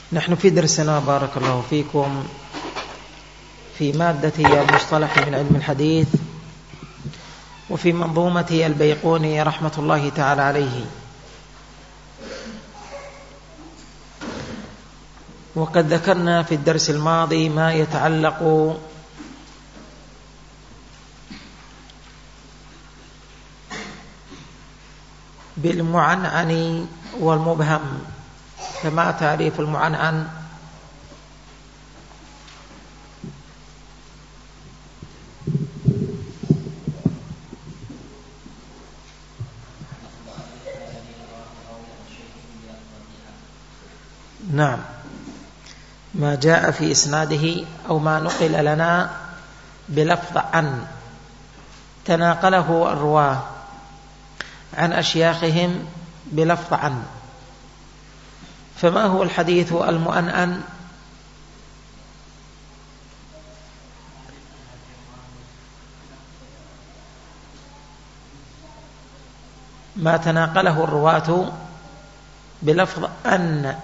نحن في درسنا بارك الله فيكم في مادة المصطلح من علم الحديث وفي منظومة البيقوني رحمة الله تعالى عليه. وقد ذكرنا في الدرس الماضي ما يتعلق بالمعنعن والمبهم. فما تعريف المعنعن؟ نعم، ما جاء في إسناده أو ما نقل لنا بلفظ عن، تناقله الرواه عن أشياخهم بلفظ عن. فما هو الحديث المؤنن؟ ما تناقله الرواة بلفظ أن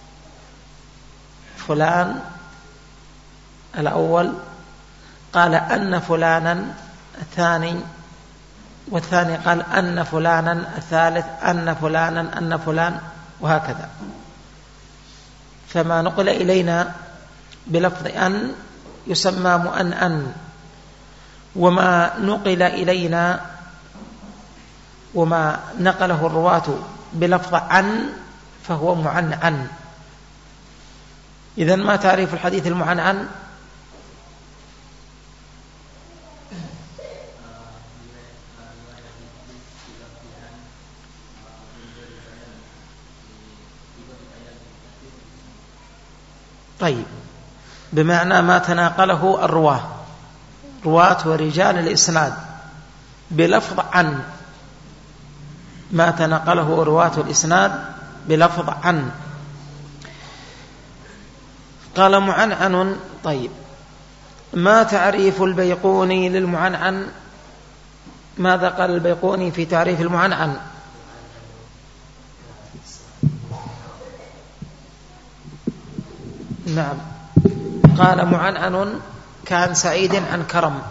فلان الأول قال أن فلانا الثاني، والثاني قال أن فلانا الثالث، أن فلانا أن فلان، وهكذا. فما نقل إلينا بلفظ أن يسمى مؤنن، وما نقل إلينا وما نقله الرواة بلفظ عن فهو معنعن. إذن ما تعريف الحديث المعنعن؟ طيب، بمعنى ما تناقله رواة ورجال الإسناد بلفظ عن، ما تناقله رواة الإسناد بلفظ عن. قال معنعن. طيب، ما تعريف البيقوني للمعنعن؟ ماذا قال البيقوني في تعريف المعنعن؟ نعم، قال معنعن كان سعيد عن كرم،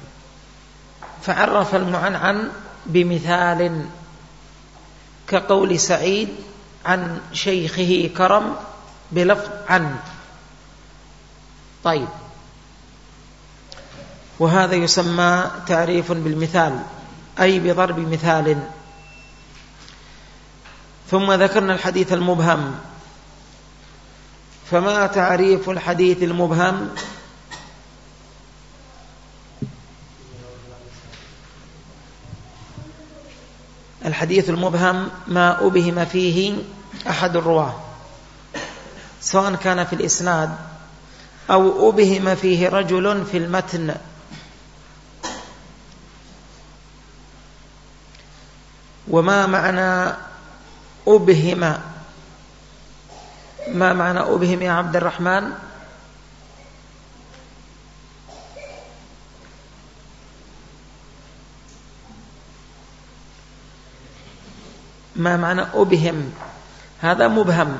فعرف المعنعن بمثال كقول سعيد عن شيخه كرم بلفظ عن. طيب، وهذا يسمى تعريف بالمثال، أي بضرب مثال. ثم ذكرنا الحديث المبهم. فما تعريف الحديث المبهم؟ الحديث المبهم ما أبهم فيه أحد الرواه، سواء كان في الإسناد أو أبهم فيه رجل في المتن. وما معنى أبهم؟ ما معنى أبهم يا عبد الرحمن؟ ما معنى أبهم؟ هذا مبهم.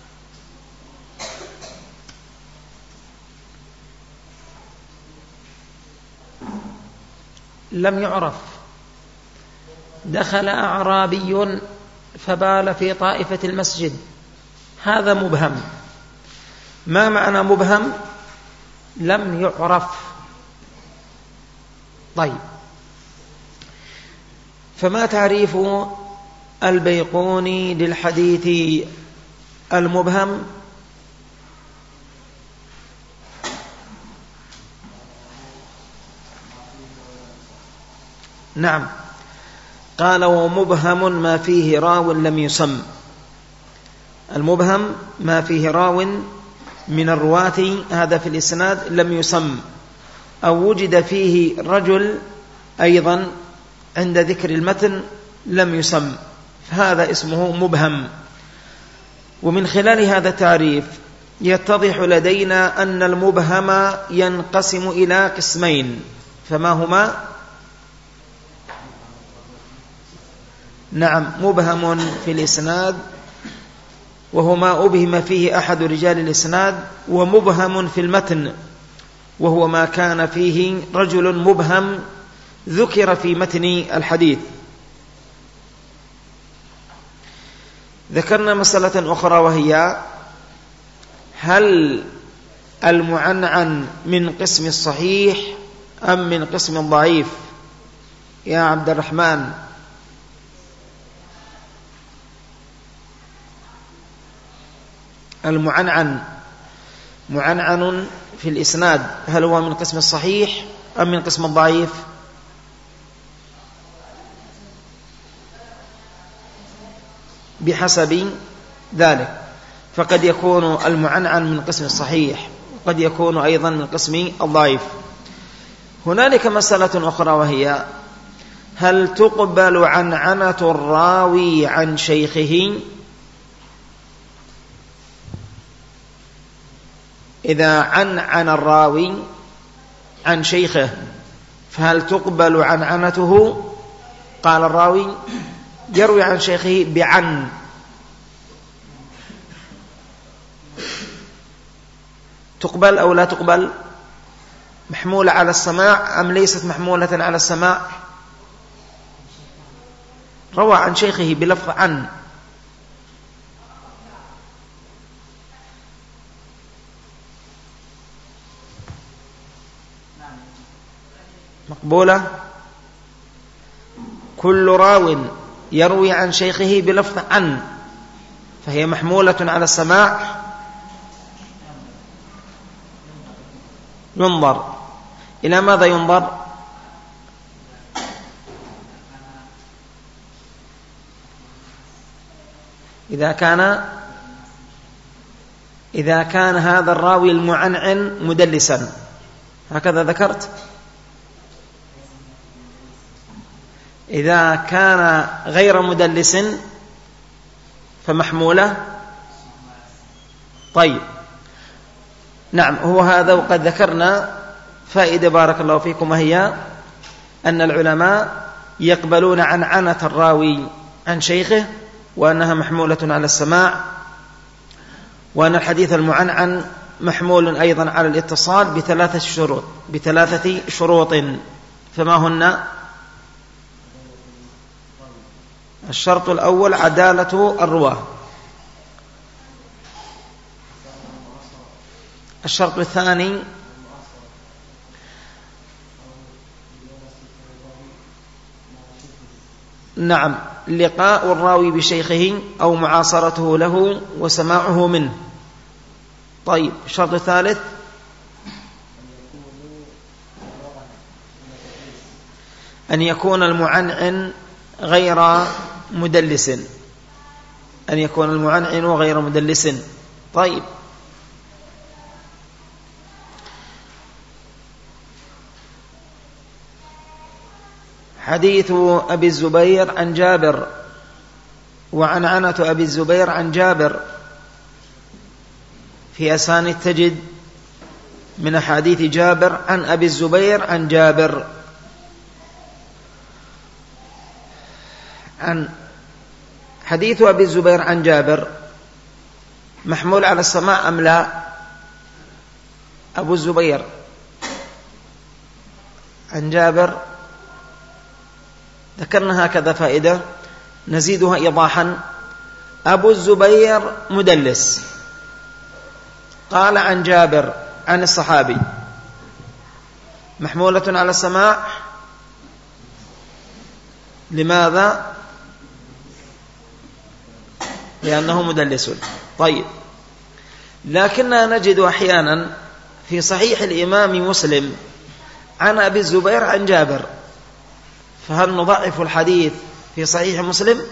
لم يعرف. دخل أعرابي فبال في طائفة المسجد، هذا مبهم. ما معنى مبهم؟ لم يعرف. طيب، فما تعريف البيقوني للحديث المبهم؟ نعم، قال ومبهم ما فيه راو لم يسم. المبهم ما فيه راو من الرواة، هذا في الإسناد، لم يسم، أو وجد فيه رجل أيضا عند ذكر المتن لم يسم، فهذا اسمه مبهم. ومن خلال هذا التعريف يتضح لدينا أن المبهم ينقسم إلى قسمين. فما هما؟ نعم، مبهم في الإسناد وهو ما أبهم فيه أحد رجال الإسناد ومبهم في المتن، وهو ما كان فيه رجل مبهم ذكر في متن الحديث. ذكرنا مسألة أخرى، وهي هل المعنعن من قسم الصحيح أم من قسم الضعيف؟ يا عبد الرحمن، المعنعن معنعن في الإسناد هل هو من قسم الصحيح أم من قسم الضعيف؟ بحسب ذلك، فقد يكون المعنعن من قسم الصحيح وقد يكون أيضا من قسم الضعيف. هنالك مسألة أخرى، وهي هل تقبل عنعنة الراوي عن شيخه؟ إذا عنعن الراوي عن شيخه فهل تقبل عنعنته؟ قال الراوي يروي عن شيخه بعن، تقبل أو لا تقبل؟ محمولة على السماع أم ليست محمولة على السماع؟ روى عن شيخه بلفظ عن، مقبولة. كل راو يروي عن شيخه بلفظ عن فهي محمولة على السماع. ينظر إلى ماذا ينظر؟ إذا كان هذا الراوي المعنعن مدلسا، هكذا ذكرت. إذا كان غير مدلس فمحمولة. طيب، نعم، هو هذا. وقد ذكرنا فائدة بارك الله فيكم، وهي أن العلماء يقبلون عنعنة الراوي عن شيخه وأنها محمولة على السماع، وأن الحديث المعنعن محمول أيضا على الاتصال بثلاثة شروط. فما هن؟ الشرط الأول عدالة الرواة، الشرط الثاني نعم لقاء الراوي بشيخه أو معاصرته له وسماعه منه. طيب، الشرط الثالث أن يكون المعنعن غير مدلس، أن يكون المعنعن غير مدلس. طيب، حديث أبي الزبير عن جابر وعنعنة أبي الزبير عن جابر في أسانيد تجد من حديث جابر عن أبي الزبير عن جابر. عن حديث أبي الزبير عن جابر محمول على السماع أم لا؟ أبو الزبير عن جابر ذكرنا هكذا فائدة نزيدها إيضاحا. أبو الزبير مدلس، قال عن جابر عن الصحابي، محمولة على السماع. لماذا؟ لأنه مدلس. طيب، لكننا نجد أحيانا في صحيح الإمام مسلم عن أبي الزبير عن جابر، فهل نضعف الحديث في صحيح مسلم؟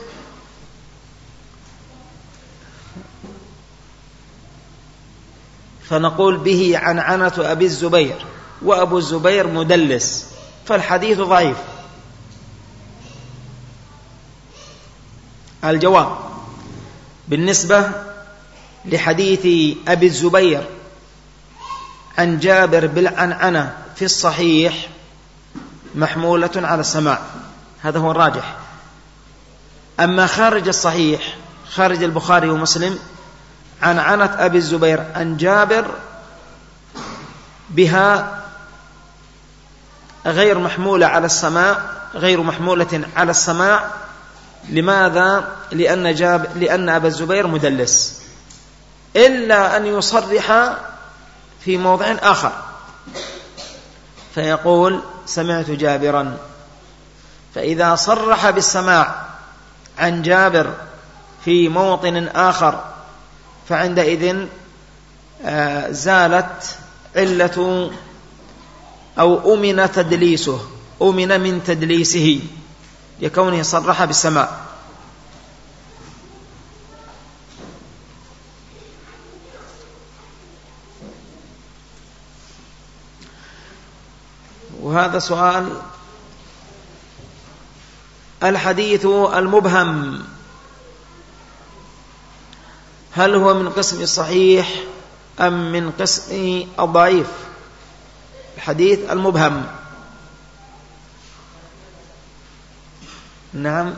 فنقول به عنعنة أبي الزبير وأبو الزبير مدلس، فالحديث ضعيف. الجواب بالنسبة لحديث أبي الزبير عن جابر بالعنعنة في الصحيح محمولة على السماع، هذا هو الراجح. أما خارج الصحيح، خارج البخاري ومسلم، عنعنة أبي الزبير عن جابر بها غير محمولة على السماع، غير محمولة على السماع. لماذا؟ لأن أبا الزبير مدلس، إلا أن يصرح في موضع آخر فيقول سمعت جابرا. فإذا صرح بالسماع عن جابر في موطن آخر فعندئذ زالت علة أو أمن تدليسه، أمن من تدليسه لكونه صرح بالسماع. وهذا سؤال: الحديث المبهم هل هو من قسم الصحيح أم من قسم الضعيف؟ الحديث المبهم، نعم،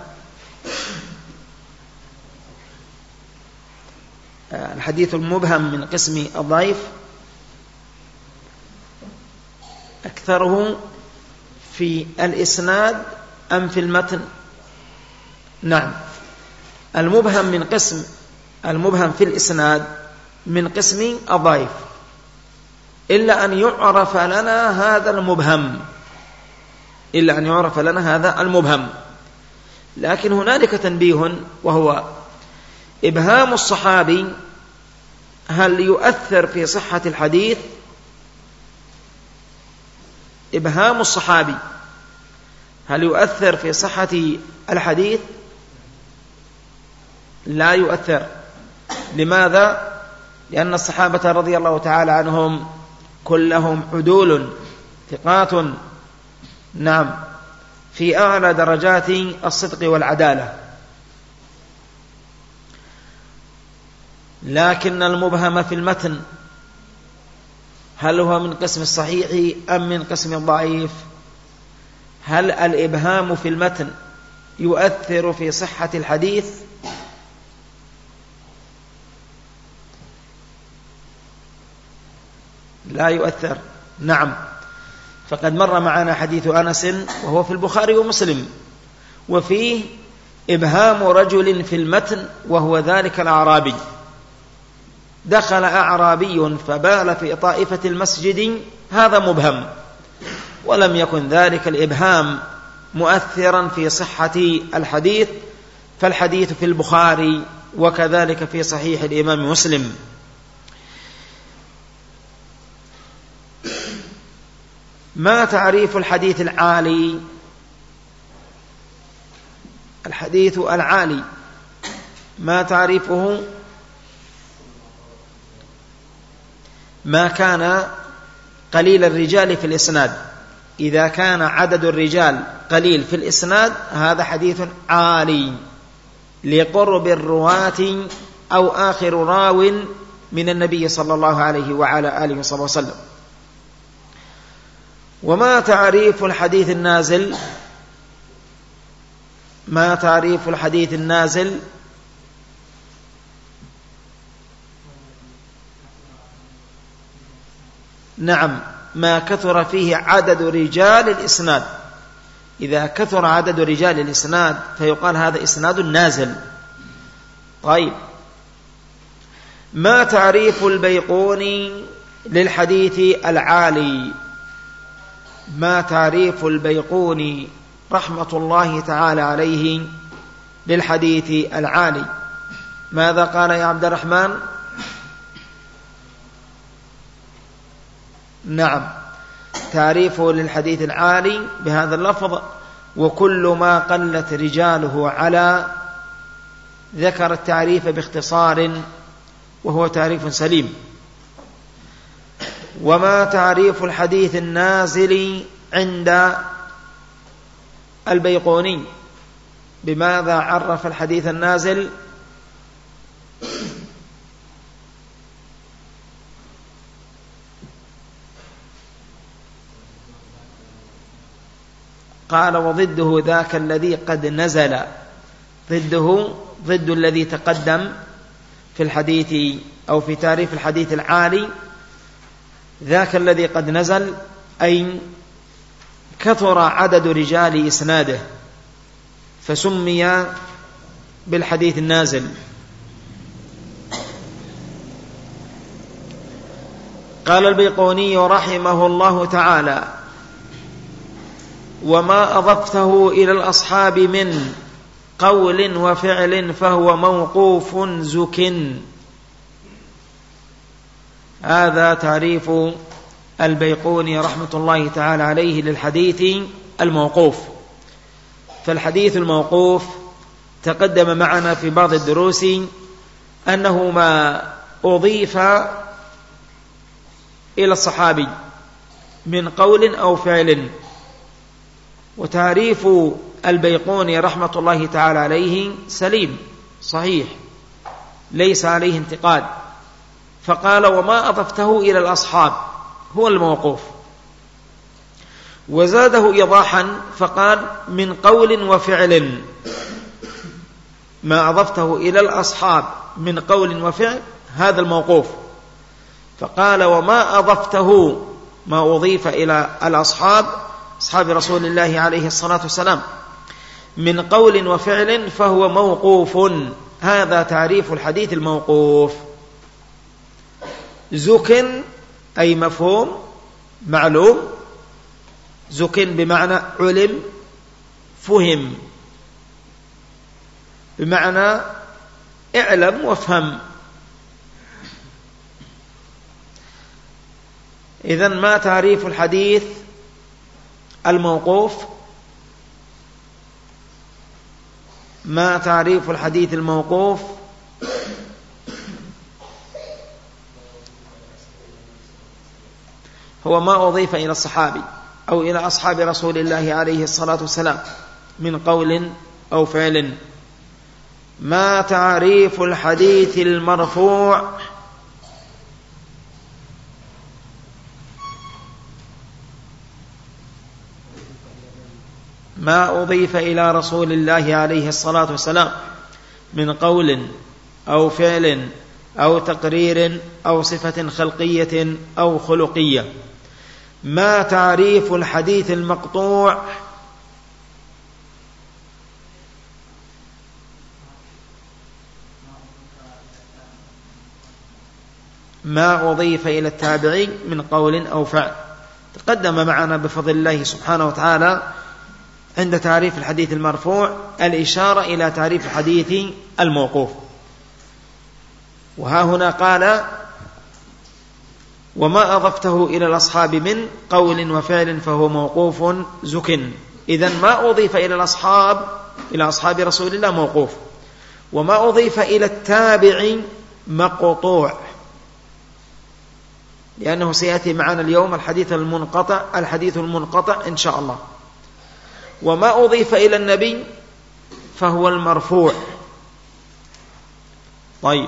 الحديث المبهم من قسم الضعيف، أكثره في الإسناد أم في المتن؟ نعم، المبهم في الإسناد من قسم الضعيف، إلا أن يعرف لنا هذا المبهم، إلا أن يعرف لنا هذا المبهم. لكن هنالك تنبيه، وهو إبهام الصحابي هل يؤثر في صحة الحديث؟ إبهام الصحابي هل يؤثر في صحة الحديث؟ لا يؤثر. لماذا؟ لأن الصحابة رضي الله تعالى عنهم كلهم عدول ثقات، نعم، في أعلى درجات الصدق والعدالة. لكن المبهم في المتن هل هو من قسم الصحيح أم من قسم الضعيف؟ هل الإبهام في المتن يؤثر في صحة الحديث؟ لا يؤثر. نعم، فقد مر معنا حديث أنس وهو في البخاري ومسلم، وفيه إبهام رجل في المتن وهو ذلك الأعرابي. دخل أعرابي فبال في طائفة المسجد، هذا مبهم، ولم يكن ذلك الإبهام مؤثرا في صحة الحديث، فالحديث في البخاري وكذلك في صحيح الإمام مسلم. ما تعريف الحديث العالي؟ الحديث العالي ما تعريفه؟ ما كان قليل الرجال في الإسناد. إذا كان عدد الرجال قليل في الإسناد هذا حديث عالي، لقرب الرواة أو آخر راو من النبي صلى الله عليه وعلى آله وصحبه وسلم. وما تعريف الحديث النازل؟ ما تعريف الحديث النازل؟ نعم، ما كثر فيه عدد رجال الإسناد. إذا كثر عدد رجال الإسناد فيقال هذا إسناد نازل. طيب، ما تعريف البيقوني للحديث العالي؟ ما تعريف البيقوني رحمة الله تعالى عليه للحديث العالي؟ ماذا قال يا عبد الرحمن؟ نعم، تعريفه للحديث العالي بهذا اللفظ: وكل ما قلت رجاله على. ذكر التعريف باختصار وهو تعريف سليم. وما تعريف الحديث النازل عند البيقوني؟ بماذا عرف الحديث النازل؟ قال: وضده ذاك الذي قد نزل. ضده ضد الذي تقدم، في الحديث أو في تعريف الحديث العالي ذاك الذي قد نزل، أي كثر عدد رجال إسناده فسمي بالحديث النازل. قال البيقوني رحمه الله تعالى: وما أضفته إلى الأصحاب من قول وفعل فهو موقوف زك. هذا تعريف البيقوني رحمة الله تعالى عليه للحديث الموقوف. فالحديث الموقوف تقدم معنا في بعض الدروس أنه ما أضيف إلى الصحابي من قول أو فعل. وتعريف البيقوني رحمة الله تعالى عليه سليم صحيح ليس عليه انتقاد، فقال: وما أضفته إلى الأصحاب هو الموقوف. وزاده إيضاحا فقال: من قول وفعل. ما أضفته إلى الأصحاب من قول وفعل هذا الموقوف. فقال: وما أضفته ما أضيف إلى الأصحاب أصحاب رسول الله عليه الصلاة والسلام من قول وفعل فهو موقوف. هذا تعريف الحديث الموقوف. زك أي مفهوم معلوم، زك بمعنى علم فهم، بمعنى اعلم وافهم. إذن ما تعريف الحديث الموقوف؟ ما تعريف الحديث الموقوف؟ هو ما أضيف إلى الصحابي أو إلى أصحاب رسول الله عليه الصلاة والسلام من قول أو فعل. ما تعريف الحديث المرفوع؟ ما أضيف إلى رسول الله عليه الصلاة والسلام من قول أو فعل أو تقرير أو صفة خلقية أو خلقية. ما تعريف الحديث المقطوع؟ ما أضيف إلى التابعي من قول أو فعل. تقدم معنا بفضل الله سبحانه وتعالى عند تعريف الحديث المرفوع الإشارة إلى تعريف الحديث الموقوف. وها هنا قال: وما أضفته إلى الأصحاب من قول وفعل فهو موقوف زك. إذن ما أضيف إلى الأصحاب إلى أصحاب رسول الله موقوف، وما أضيف إلى التابع مقطوع، لأنه سيأتي معنا اليوم الحديث المنقطع إن شاء الله. وما أضيف إلى النبي فهو المرفوع. طيب،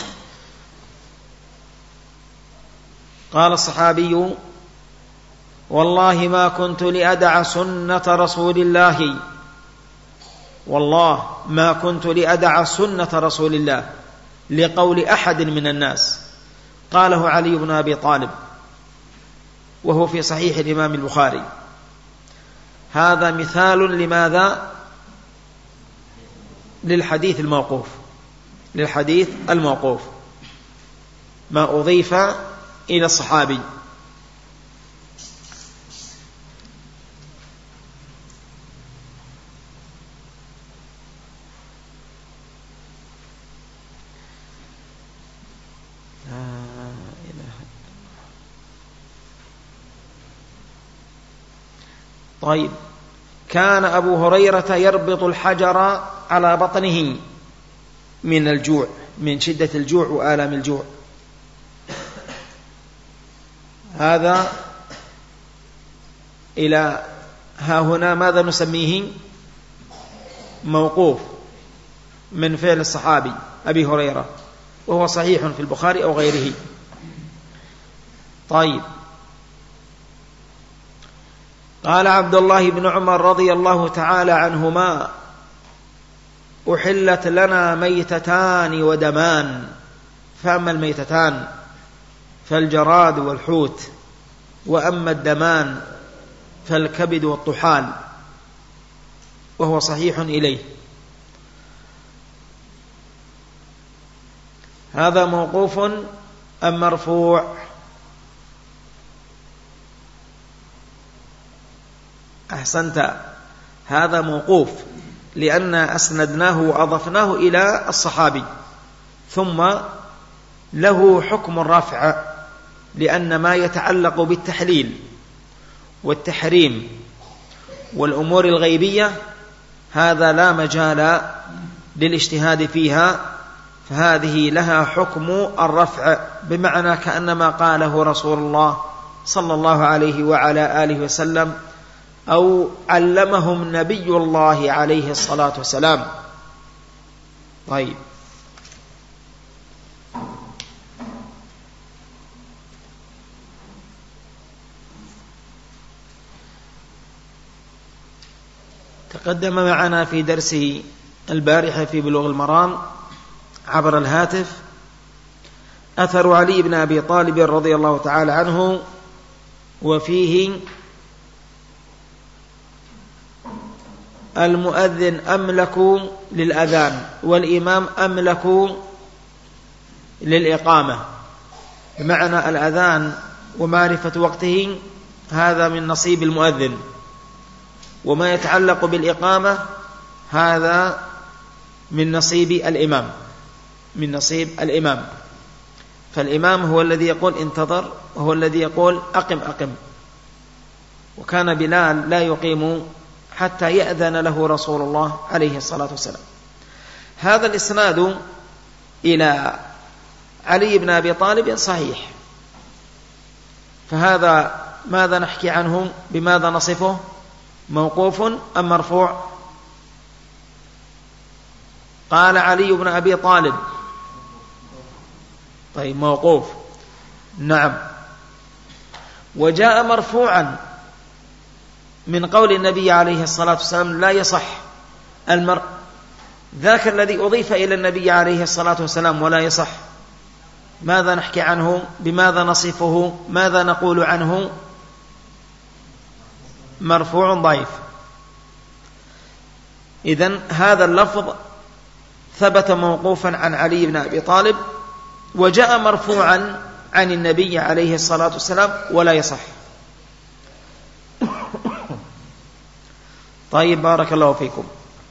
قال الصحابي: والله ما كنت لأدع سنة رسول الله. والله ما كنت لأدع سنة رسول الله لقول أحد من الناس. قاله علي بن أبي طالب وهو في صحيح الإمام البخاري. هذا مثال لماذا؟ للحديث الموقوف. للحديث الموقوف ما أضيف إلى الصحابي. طيب، كان أبو هريرة يربط الحجر على بطنه من الجوع، من شدة الجوع وآلام الجوع. هذا إلى ها هنا ماذا نسميه؟ موقوف من فعل الصحابي أبي هريرة، وهو صحيح في البخاري أو غيره. طيب، قال عبد الله بن عمر رضي الله تعالى عنهما: أحلت لنا ميتتان ودمان. فأما الميتتان فالجراد والحوت، وأما الدمان فالكبد والطحال، وهو صحيح إليه. هذا موقوف أم مرفوع؟ أحسنت، هذا موقوف، لأن أسندناه وأضفناه إلى الصحابي، ثم له حكم الرفع، لأن ما يتعلق بالتحليل والتحريم والأمور الغيبية هذا لا مجال للاجتهاد فيها، فهذه لها حكم الرفع، بمعنى كأنما قاله رسول الله صلى الله عليه وعلى آله وسلم، أو علمهم نبي الله عليه الصلاة والسلام. طيب، تقدم معنا في درس البارحة في بلوغ المرام عبر الهاتف أثر علي بن أبي طالب رضي الله تعالى عنه، وفيه: المؤذن أملك للأذان والإمام أملك للإقامة، بمعنى الأذان ومعرفة وقته هذا من نصيب المؤذن، وما يتعلق بالإقامة هذا من نصيب الإمام، من نصيب الإمام. فالإمام هو الذي يقول انتظر، وهو الذي يقول أقم أقم، وكان بلال لا يقيم حتى يأذن له رسول الله عليه الصلاة والسلام. هذا الإسناد إلى علي بن أبي طالب صحيح، فهذا ماذا نحكي عنه؟ بماذا نصفه؟ موقوف أم مرفوع؟ قال علي بن أبي طالب. طيب، موقوف، نعم. وجاء مرفوعا من قول النبي عليه الصلاة والسلام: لا يصح ذاك الذي أضيف إلى النبي عليه الصلاة والسلام ولا يصح، ماذا نحكي عنه؟ بماذا نصفه؟ ماذا نقول عنه؟ مرفوع ضعيف. إذن هذا اللفظ ثبت موقوفا عن علي بن أبي طالب، وجاء مرفوعا عن النبي عليه الصلاة والسلام ولا يصح. طيب، بارك الله فيكم.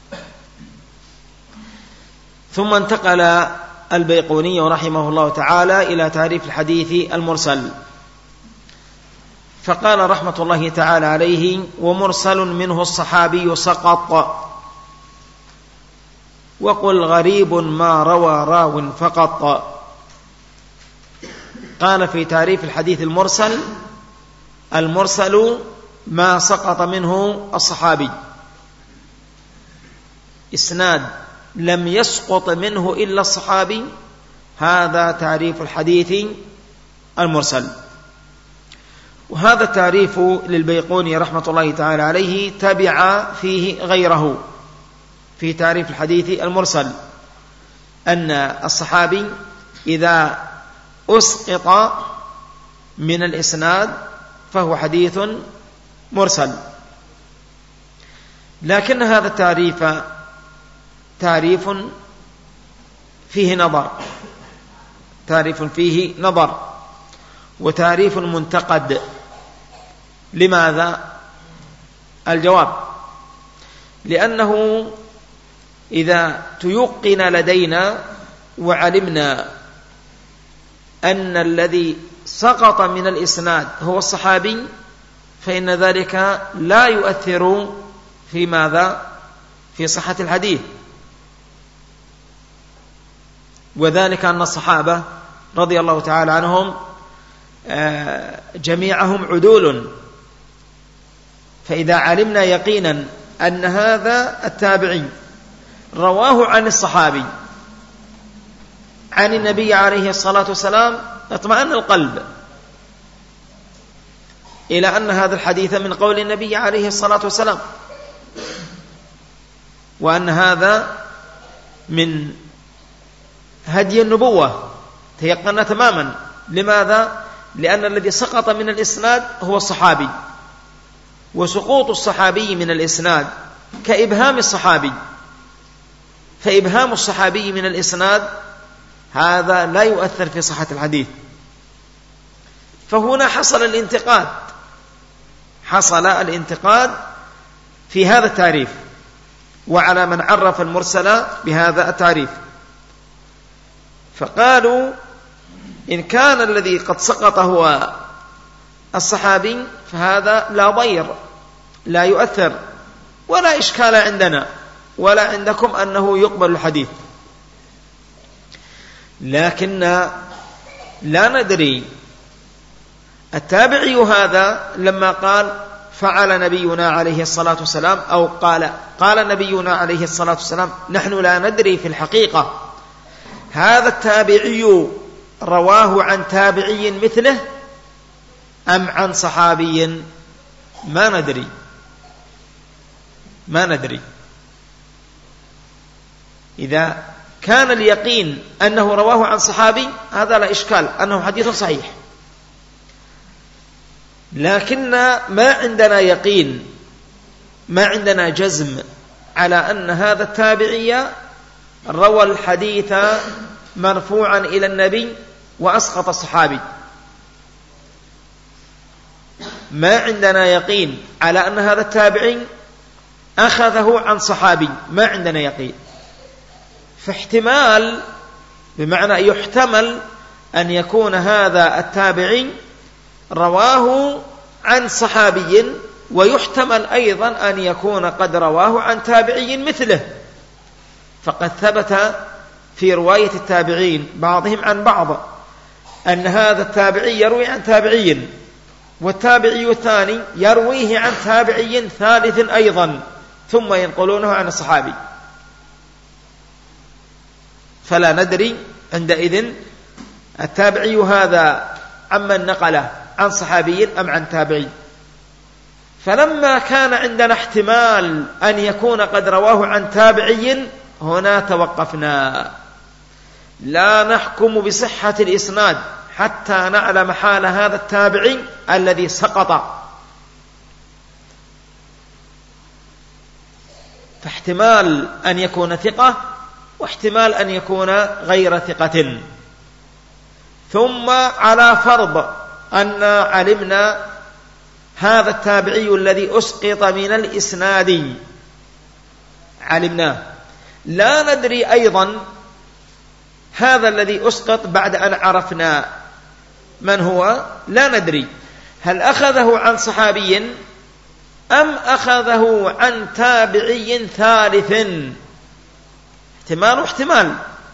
ثم انتقل البيقوني رحمه الله تعالى إلى تعريف الحديث المرسل، فقال رحمة الله تعالى عليه: ومرسل منه الصحابي سقط، وقل غريب ما روى راو فقط. قال في تعريف الحديث المرسل: المرسل ما سقط منه الصحابي، إسناد لم يسقط منه إلا الصحابي، هذا تعريف الحديث المرسل. وهذا التعريف للبيقوني رحمة الله تعالى عليه تبع فيه غيره في تعريف الحديث المرسل، أن الصحابي إذا أسقط من الإسناد فهو حديث مرسل. لكن هذا التعريف تعريف فيه نظر، تعريف فيه نظر، وتعريف منتقد. لماذا؟ الجواب: لأنه إذا تيقن لدينا وعلمنا أن الذي سقط من الإسناد هو الصحابي، فإن ذلك لا يؤثر في ماذا؟ في صحة الحديث. وذلك أن الصحابة رضي الله تعالى عنهم جميعهم عدول، فإذا علمنا يقينا أن هذا التابعي رواه عن الصحابي عن النبي عليه الصلاة والسلام اطمأن القلب إلى أن هذا الحديث من قول النبي عليه الصلاة والسلام، وأن هذا من هدي النبوة تيقنا تماما. لماذا؟ لأن الذي سقط من الإسناد هو الصحابي، وسقوط الصحابي من الإسناد كإبهام الصحابي، فإبهام الصحابي من الإسناد هذا لا يؤثر في صحة الحديث. فهنا حصل الانتقاد في هذا التعريف، وعلى من عرف المرسل بهذا التعريف. فقالوا إن كان الذي قد سقط هو الصحابي فهذا لا ضير، لا يؤثر، ولا إشكال عندنا ولا عندكم أنه يقبل الحديث. لكن لا ندري التابعي هذا لما قال فعل نبينا عليه الصلاة والسلام، أو قال نبينا عليه الصلاة والسلام، نحن لا ندري في الحقيقة هذا التابعي رواه عن تابعي مثله أم عن صحابي، ما ندري. إذا كان اليقين أنه رواه عن صحابي هذا لا إشكال، أنه حديث صحيح. لكن ما عندنا يقين، ما عندنا جزم على أن هذا التابعي روى الحديث مرفوعا إلى النبي وأسقط الصحابي. ما عندنا يقين على أن هذا التابعي أخذه عن صحابي، ما عندنا يقين. فاحتمال، بمعنى يحتمل أن يكون هذا التابعي رواه عن صحابي، ويحتمل أيضا أن يكون قد رواه عن تابعي مثله. فقد ثبت في رواية التابعين بعضهم عن بعض أن هذا التابعي يروي عن تابعي، والتابعي الثاني يرويه عن تابعي ثالث أيضا، ثم ينقلونه عن الصحابي. فلا ندري عندئذ التابعي هذا عمن نقله عن صحابي أم عن تابعي. فلما كان عندنا احتمال أن يكون قد رواه عن تابعي، هنا توقفنا، لا نحكم بصحة الإسناد حتى نعلم حال هذا التابعي الذي سقط. فاحتمال أن يكون ثقة، واحتمال أن يكون غير ثقة. ثم على فرض أن علمنا هذا التابعي الذي أسقط من الإسناد، علمناه، لا ندري أيضا هذا الذي أسقط بعد أن عرفنا من هو، لا ندري هل أخذه عن صحابي أم أخذه عن تابعي ثالث، احتمال واحتمال.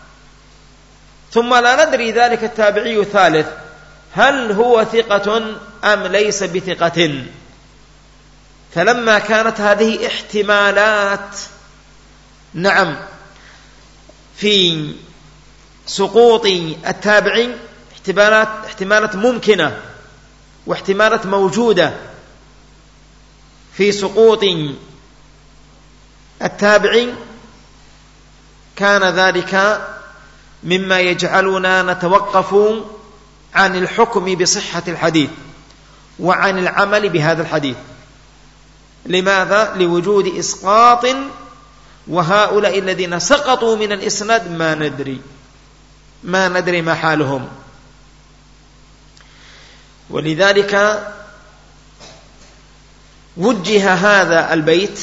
ثم لا ندري ذلك التابعي الثالث هل هو ثقة أم ليس بثقة. فلما كانت هذه احتمالات، نعم، في سقوط التابعي احتمالات ممكنة واحتمالات موجودة في سقوط التابعي، كان ذلك مما يجعلنا نتوقف عن الحكم بصحة الحديث وعن العمل بهذا الحديث. لماذا؟ لوجود إسقاط، وهؤلاء الذين سقطوا من الإسناد ما ندري ما حالهم. ولذلك وجه هذا البيت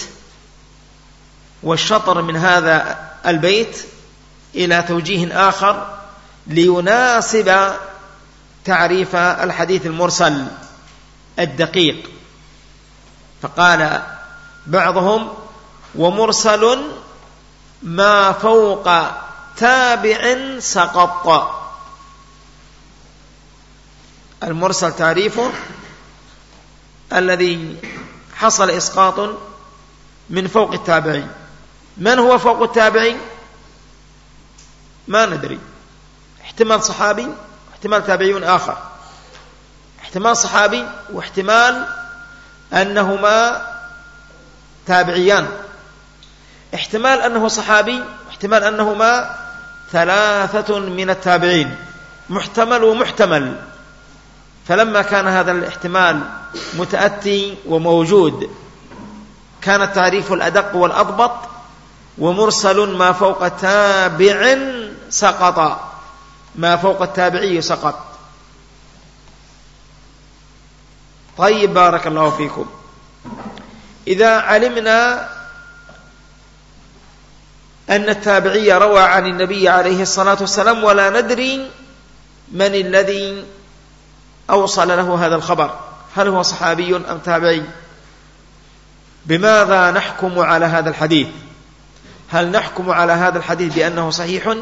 والشطر من هذا البيت إلى توجيه آخر ليناسب تعريف الحديث المرسل الدقيق. فقال بعضهم: ومرسل ما فوق تابع سقط. المرسل تعريفه الذي حصل إسقاط من فوق التابعي. من هو فوق التابعي؟ ما ندري، احتمال صحابي واحتمال تابعي آخر، احتمال صحابي واحتمال أنهما تابعيان، احتمال أنه صحابي واحتمال أنهما ثلاثة من التابعين، محتمل ومحتمل، فلما كان هذا الاحتمال متأتي وموجود كان التعريف الأدق والأضبط، ومرسل ما فوق تابع سقط، ما فوق التابعي سقط. طيب بارك الله فيكم. إذا علمنا أن التابعي روى عن النبي عليه الصلاة والسلام ولا ندري من الذي أوصل له هذا الخبر، هل هو صحابي أم تابعي، بماذا نحكم على هذا الحديث؟ هل نحكم على هذا الحديث بأنه صحيح؟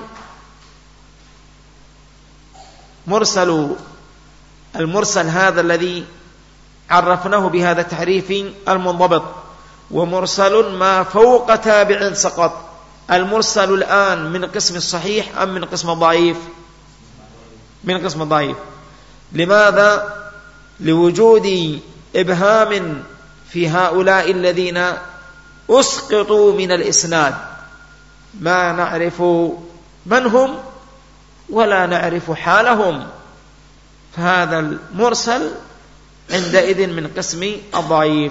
المرسل هذا الذي عرفناه بهذا التعريف المنضبط، ومرسل ما فوق تابع سقط. المرسل الآن من قسم الصحيح أم من قسم الضعيف؟ من قسم الضعيف. لماذا؟ لوجود إبهام في هؤلاء الذين أسقطوا من الإسناد، ما نعرف من هم ولا نعرف حالهم، فهذا المرسل عندئذ من قسم الضعيف.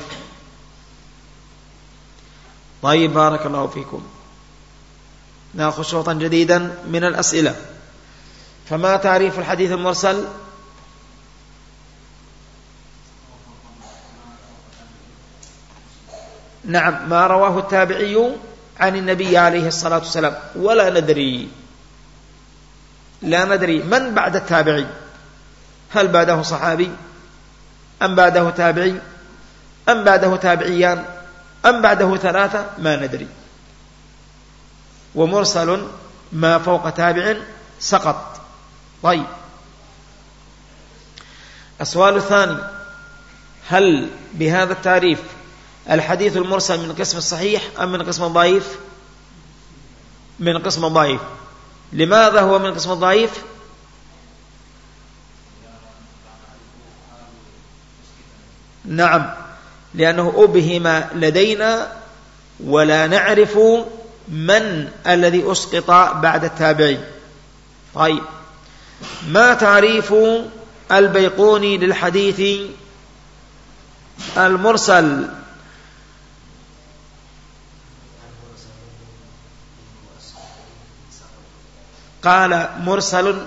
طيب بارك الله فيكم. نأخذ شوطا جديدا من الأسئلة. فما تعريف الحديث المرسل؟ نعم، ما رواه التابعي عن النبي عليه الصلاة والسلام ولا ندري، لا ندري من بعد التابعي، هل بعده صحابي أم بعده تابعي أم بعده تابعيان أم بعده ثلاثة، ما ندري. ومرسل ما فوق تابع سقط. طيب السؤال الثاني: هل بهذا التعريف الحديث المرسل من قسم الصحيح أم من قسم الضعيف؟ من قسم الضعيف. لماذا هو من قسم الضعيف؟ نعم، لأنه أبهم لدينا ولا نعرف من الذي أسقط بعد التابعي. طيب ما تعريف البيقوني للحديث المرسل؟ قال مرسل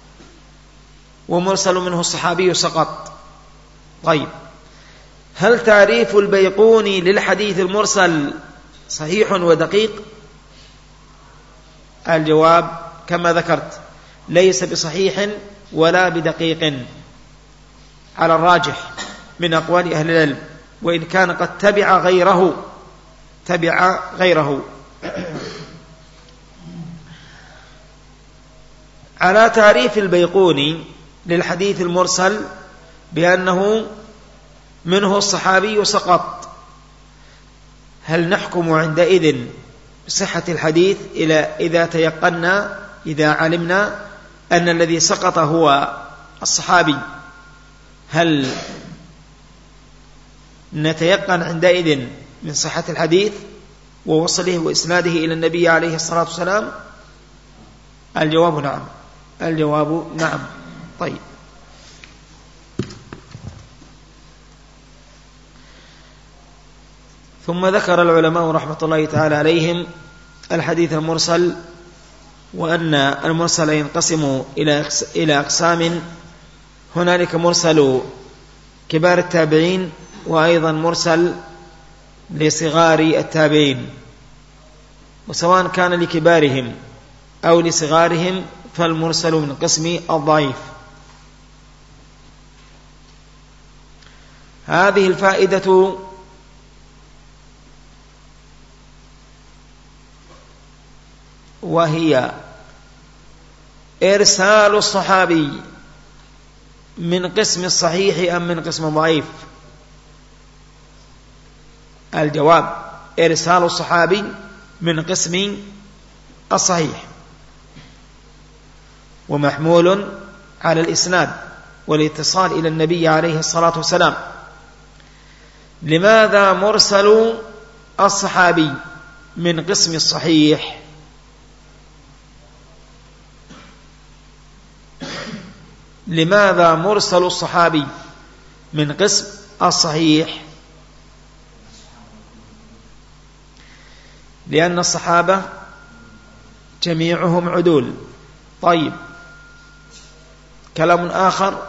ومرسل منه الصحابي سقط. طيب هل تعريف البيقوني للحديث المرسل صحيح ودقيق؟ الجواب كما ذكرت: ليس بصحيح ولا بدقيق على الراجح من أقوال أهل العلم، وإن كان قد تبع غيره. على تعريف البيقوني للحديث المرسل بأنه منه الصحابي سقط، هل نحكم عندئذ بصحة الحديث إذا تيقنا، إذا علمنا أن الذي سقط هو الصحابي، هل نتيقن عندئذ من صحة الحديث ووصله وإسناده إلى النبي عليه الصلاة والسلام؟ الجواب نعم. الجواب نعم. طيب ثم ذكر العلماء رحمة الله تعالى عليهم الحديث المرسل، وأن المرسل ينقسم إلى أقسام: هنالك مرسل كبار التابعين، وأيضا مرسل لصغار التابعين، وسواء كان لكبارهم أو لصغارهم فالمرسل من قسم الضعيف. هذه الفائدة وهي إرسال الصحابي من قسم الصحيح أم من قسم الضعيف؟ الجواب: إرسال الصحابي من قسم الصحيح، ومحمول على الإسناد والاتصال إلى النبي عليه الصلاة والسلام. لماذا مرسل الصحابي من قسم الصحيح؟ لماذا مرسل الصحابي من قسم الصحيح؟ لأن الصحابة جميعهم عدول. طيب، كلام آخر،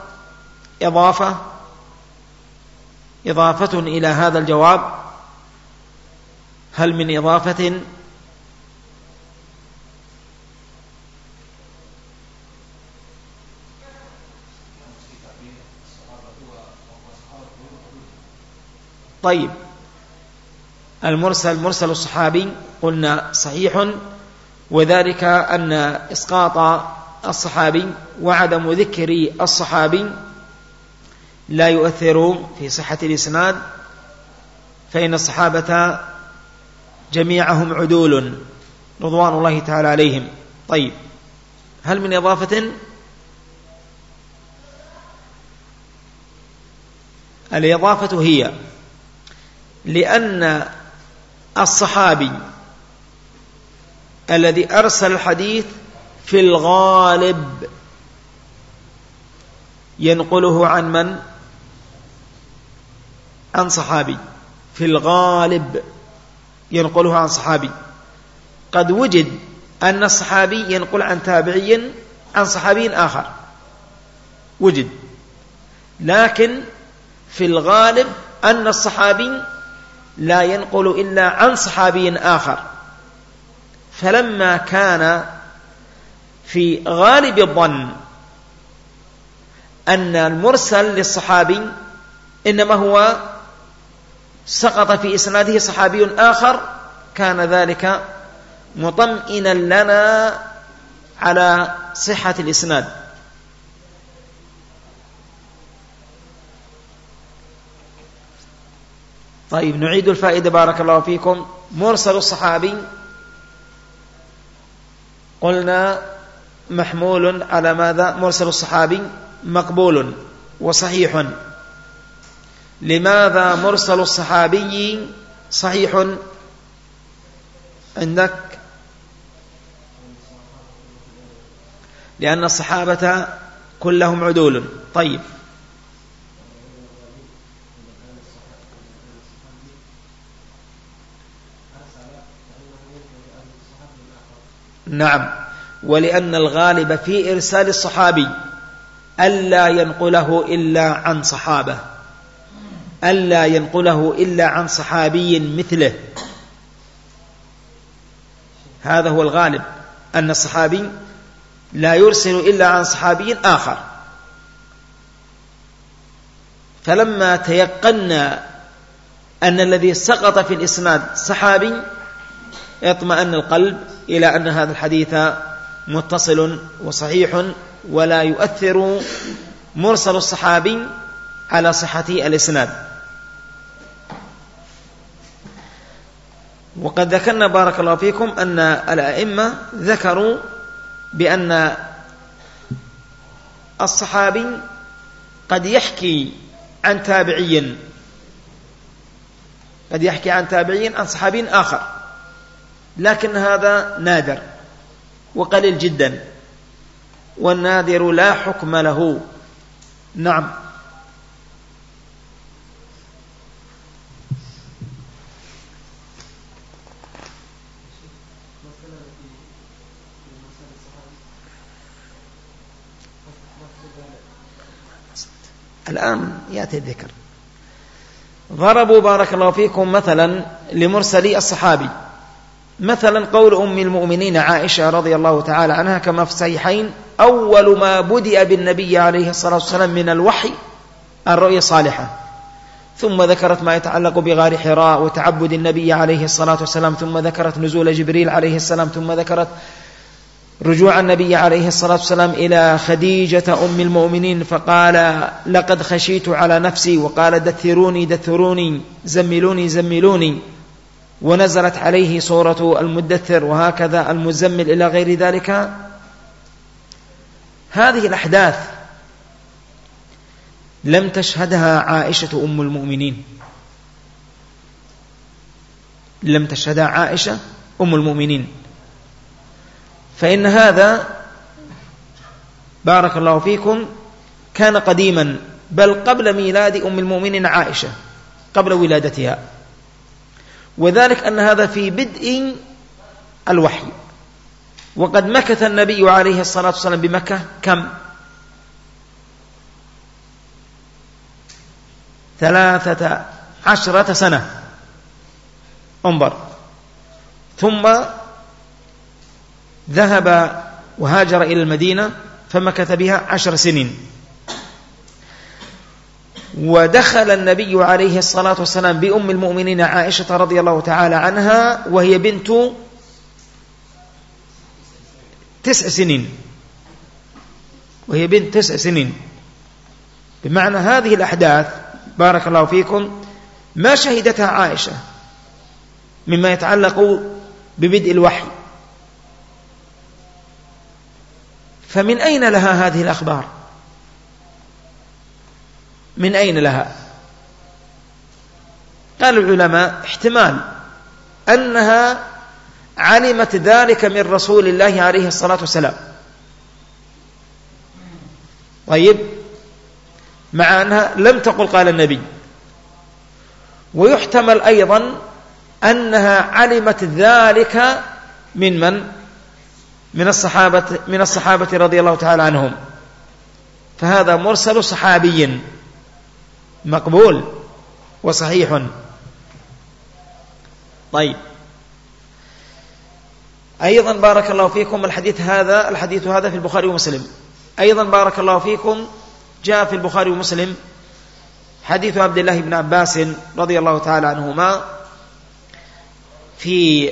إضافة إلى هذا الجواب. هل من إضافة؟ طيب، مرسل الصحابي قلنا صحيح، وذلك أن إسقاط الصحابي وعدم ذكر الصحابي لا يؤثر في صحة الإسناد، فإن الصحابة جميعهم عدول رضوان الله تعالى عليهم. طيب، هل من إضافة؟ الإضافة هي لأن الصحابي الذي أرسل الحديث في الغالب ينقله عن من؟ عن صحابي. في الغالب ينقله عن صحابي. قد وجد أن الصحابي ينقل عن تابعي عن صحابي آخر، وجد، لكن في الغالب أن الصحابي لا ينقل إلا عن صحابي آخر. فلما كان في غالب الظن أن المرسل للصحابي إنما هو سقط في إسناده صحابي آخر، كان ذلك مطمئنا لنا على صحة الإسناد. طيب، نعيد الفائدة بارك الله فيكم. مرسل الصحابي قلنا محمول على ماذا؟ مرسل الصحابي مقبول وصحيح. لماذا مرسل الصحابي صحيح عندك؟ لأن الصحابة كلهم عدول. طيب، نعم، ولأن الغالب في إرسال الصحابي ألا ينقله إلا عن صحابة، ألا ينقله إلا عن صحابي مثله. هذا هو الغالب، أن الصحابي لا يرسل إلا عن صحابي آخر. فلما تيقنا أن الذي سقط في الإسناد صحابي، اطمأن القلب إلى أن هذا الحديث متصل وصحيح، ولا يؤثر مرسل الصحابي على صحة الإسناد. وقد ذكرنا بارك الله فيكم أن الأئمة ذكروا بأن الصحابي قد يحكي عن تابعي، قد يحكي عن تابعي عن صحابي آخر، لكن هذا نادر وقليل جدا، والنادر لا حكم له. نعم. الآن يأتي الذكر. ضربوا بارك الله فيكم مثلا لمرسلي الصحابي، مثلا قول أم المؤمنين عائشة رضي الله تعالى عنها كما في الصحيحين: أول ما بدأ بالنبي عليه الصلاة والسلام من الوحي الرؤيا الصالحة، ثم ذكرت ما يتعلق بغار حراء وتعبد النبي عليه الصلاة والسلام، ثم ذكرت نزول جبريل عليه السلام، ثم ذكرت رجوع النبي عليه الصلاة والسلام إلى خديجة أم المؤمنين فقال: لقد خشيت على نفسي، وقال: دثروني دثروني، زملوني زملوني، ونزلت عليه سورة المدثر، وهكذا المزمل إلى غير ذلك. هذه الأحداث لم تشهدها عائشة أم المؤمنين، لم تشهدها عائشة أم المؤمنين، فإن هذا بارك الله فيكم كان قديما، بل قبل ميلاد أم المؤمنين عائشة، قبل ولادتها، وذلك أن هذا في بدء الوحي. وقد مكث النبي عليه الصلاة والسلام بمكة كم؟ 13 سنة، انظر. ثم ذهب وهاجر إلى المدينة فمكث بها 10 سنين. ودخل النبي عليه الصلاة والسلام بأم المؤمنين عائشة رضي الله تعالى عنها وهي بنت 9 سنين، وهي بنت 9 سنين. بمعنى هذه الأحداث بارك الله فيكم ما شهدتها عائشة مما يتعلق ببدء الوحي، فمن أين لها هذه الأخبار؟ من أين لها؟ قال العلماء احتمال أنها علمت ذلك من رسول الله عليه الصلاة والسلام. طيب، مع أنها لم تقل قال النبي. ويحتمل أيضا أنها علمت ذلك من الصحابة رضي الله تعالى عنهم، فهذا مرسل صحابي مقبول وصحيح. طيب، أيضا بارك الله فيكم الحديث هذا في البخاري ومسلم. أيضا بارك الله فيكم جاء في البخاري ومسلم حديث عبد الله بن عباس رضي الله تعالى عنهما في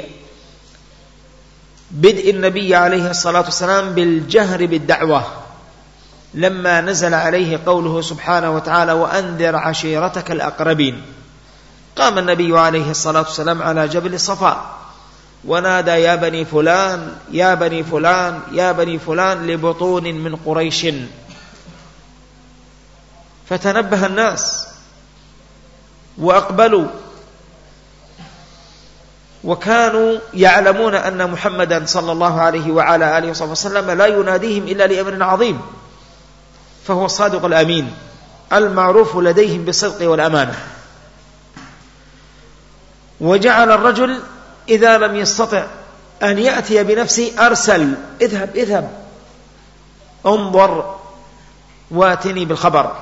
بدء النبي عليه الصلاة والسلام بالجهر بالدعوة، لما نزل عليه قوله سبحانه وتعالى وأنذر عشيرتك الأقربين. قام النبي عليه الصلاة والسلام على جبل الصفا ونادى يا بني فلان يا بني فلان يا بني فلان لبطون من قريش، فتنبه الناس وأقبلوا، وكانوا يعلمون أن محمدا صلى الله عليه وعلى آله وصحبه وسلم لا يناديهم إلا لأمر عظيم، فهو الصادق الأمين المعروف لديهم بالصدق والأمانة. وجعل الرجل إذا لم يستطع أن يأتي بنفسه أرسل اذهب انظر واتني بالخبر.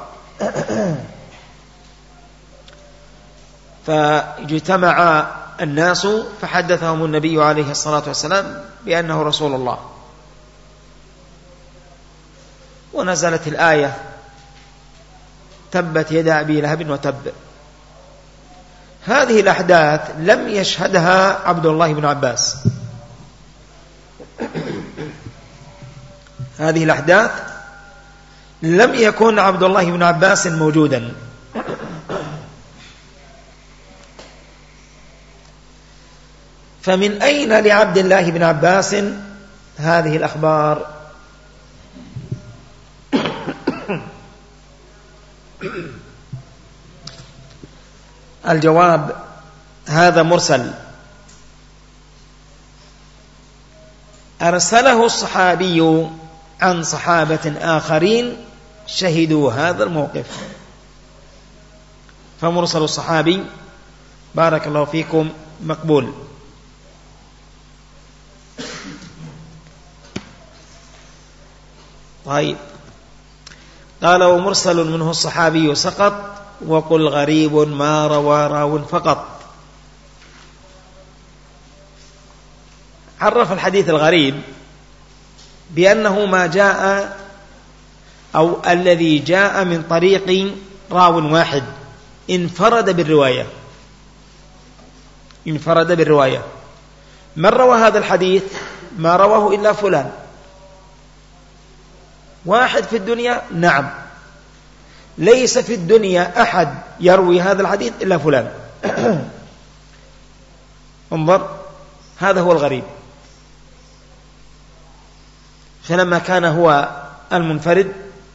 فاجتمع الناس فحدثهم النبي عليه الصلاة والسلام بأنه رسول الله، ونزلت الآية تبت يدا أبي لهب وتب. هذه الأحداث لم يشهدها عبد الله بن عباس، هذه الأحداث لم يكن عبد الله بن عباس موجودا. فمن أين لعبد الله بن عباس هذه الأخبار؟ الجواب هذا مرسل، أرسله الصحابي عن صحابة آخرين شهدوا هذا الموقف، فمرسل الصحابي بارك الله فيكم مقبول. طيب، قال ومرسل منه الصحابي سقط، وقل غريب ما روى راو فقط. عرف الحديث الغريب بأنه ما جاء أو الذي جاء من طريق راو واحد انفرد بالرواية. من روى هذا الحديث؟ ما رواه إلا فلان، واحد في الدنيا، نعم، ليس في الدنيا أحد يروي هذا الحديث إلا فلان. انظر، هذا هو الغريب. فلما كان هو المنفرد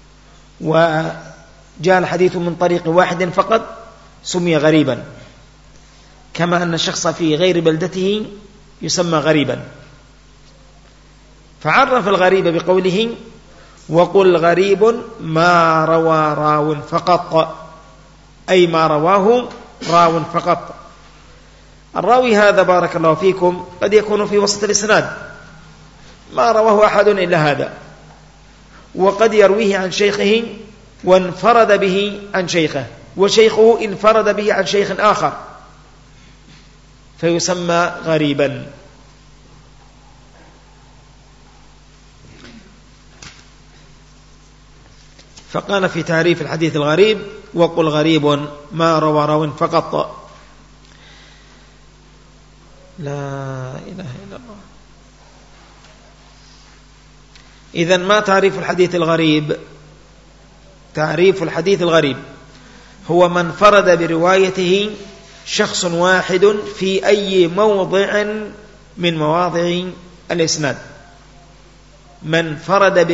وجاء الحديث من طريق واحد فقط سمي غريبا، كما أن الشخص في غير بلدته يسمى غريبا. فعرف الغريب بقوله وقل غريب ما روى راو فقط، أي ما رواه راو فقط. الراوي هذا بارك الله فيكم قد يكون في وسط الإسناد ما رواه أحد إلا هذا، وقد يرويه عن شيخه وانفرد به عن شيخه، وشيخه انفرد به عن شيخ آخر، فيسمى غريبا. فقال في تعريف الحديث الغريب: وقل غريب ما روى راو فقط. لا إله إلا الله. إذن ما تعريف الحديث الغريب؟ تعريف الحديث الغريب هو من فرد بروايته شخص واحد في أي موضع من مواضع الإسناد. من فرد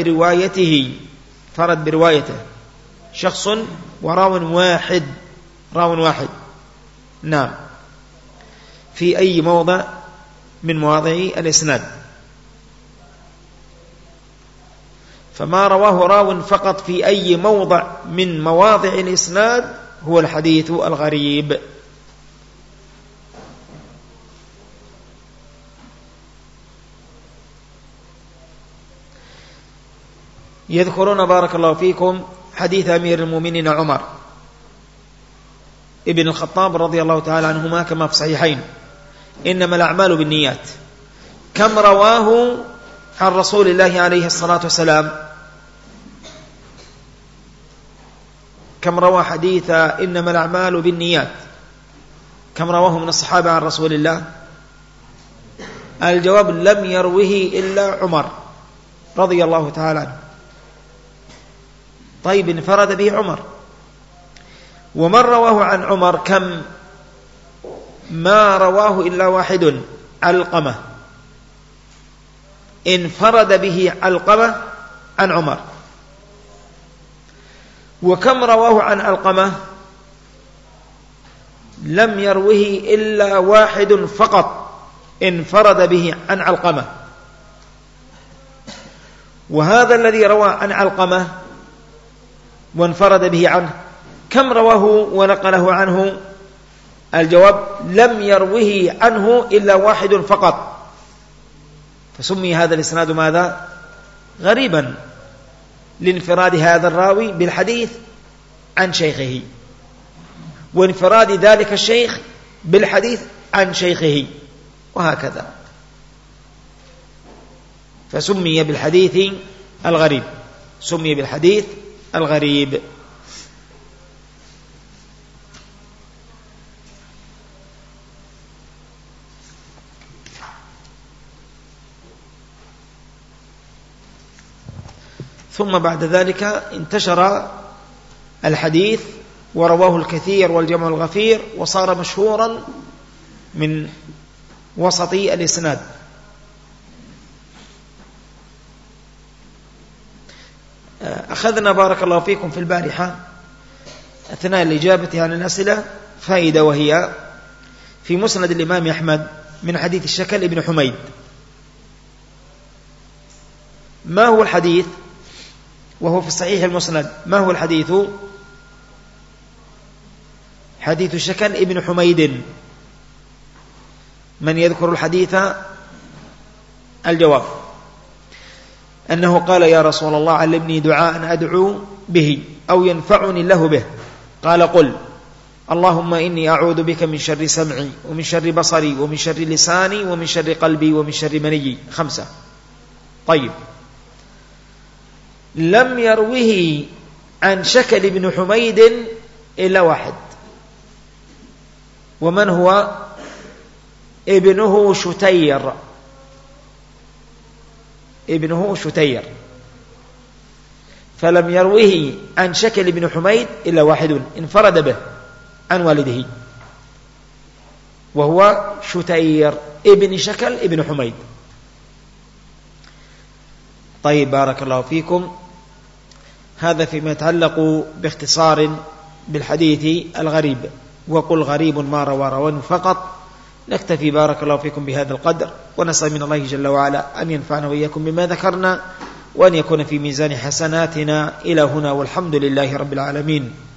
بروايته شخص وراو واحد، نعم، في أي موضع من مواضع الإسناد. فما رواه راو فقط في أي موضع من مواضع الإسناد هو الحديث الغريب. يذكرون بارك الله فيكم حديث أمير المؤمنين عمر ابن الخطاب رضي الله تعالى عنهما كما في صحيحين: إنما الأعمال بالنيات. كم رواه عن رسول الله عليه الصلاة والسلام؟ كم روى حديث إنما الأعمال بالنيات؟ كم رواه من الصحابة عن رسول الله؟ الجواب: لم يروه إلا عمر رضي الله تعالى عنه. طيب، انفرد به عمر. ومن رواه عن عمر كم؟ ما رواه إلا واحد، علقمة، انفرد به علقمة عن عمر. وكم رواه عن علقمة؟ لم يروه إلا واحد فقط، انفرد به عن علقمة. وهذا الذي روى عن علقمة وانفرد به عنه كم رواه ونقله عنه؟ الجواب: لم يروه عنه إلا واحد فقط. فسمي هذا الإسناد ماذا؟ غريبا، لانفراد هذا الراوي بالحديث عن شيخه، وانفراد ذلك الشيخ بالحديث عن شيخه، وهكذا. فسمي بالحديث الغريب، سمي بالحديث الغريب. ثم بعد ذلك انتشر الحديث ورواه الكثير والجمع الغفير، وصار مشهورا من وسط الإسناد. أخذنا بارك الله فيكم في البارحة أثناء الإجابة عن الأسئلة فائدة، وهي في مسند الإمام أحمد من حديث الشكل ابن حميد. ما هو الحديث؟ وهو في الصحيح المسند. ما هو الحديث؟ حديث الشكل ابن حميد. من يذكر الحديث؟ الجواب: أنه قال: يا رسول الله علمني دعاء أدعو به أو ينفعني الله به. قال: قل اللهم إني أعوذ بك من شر سمعي ومن شر بصري ومن شر لساني ومن شر قلبي ومن شر مني. 5. طيب، لم يروه عن شكل ابن حميد إلا واحد، ومن هو؟ ابنه شتير. ابنه شتير. فلم يروه عن شكل ابن حميد إلا واحد انفرد به عن والده، وهو شتير ابن شكل ابن حميد. طيب، بارك الله فيكم. هذا فيما يتعلق باختصار بالحديث الغريب. وقل غريب ما روى راو فقط. نكتفي بارك الله فيكم بهذا القدر، ونسأل من الله جل وعلا أن ينفعنا وإياكم بما ذكرنا، وأن يكون في ميزان حسناتنا. إلى هنا والحمد لله رب العالمين.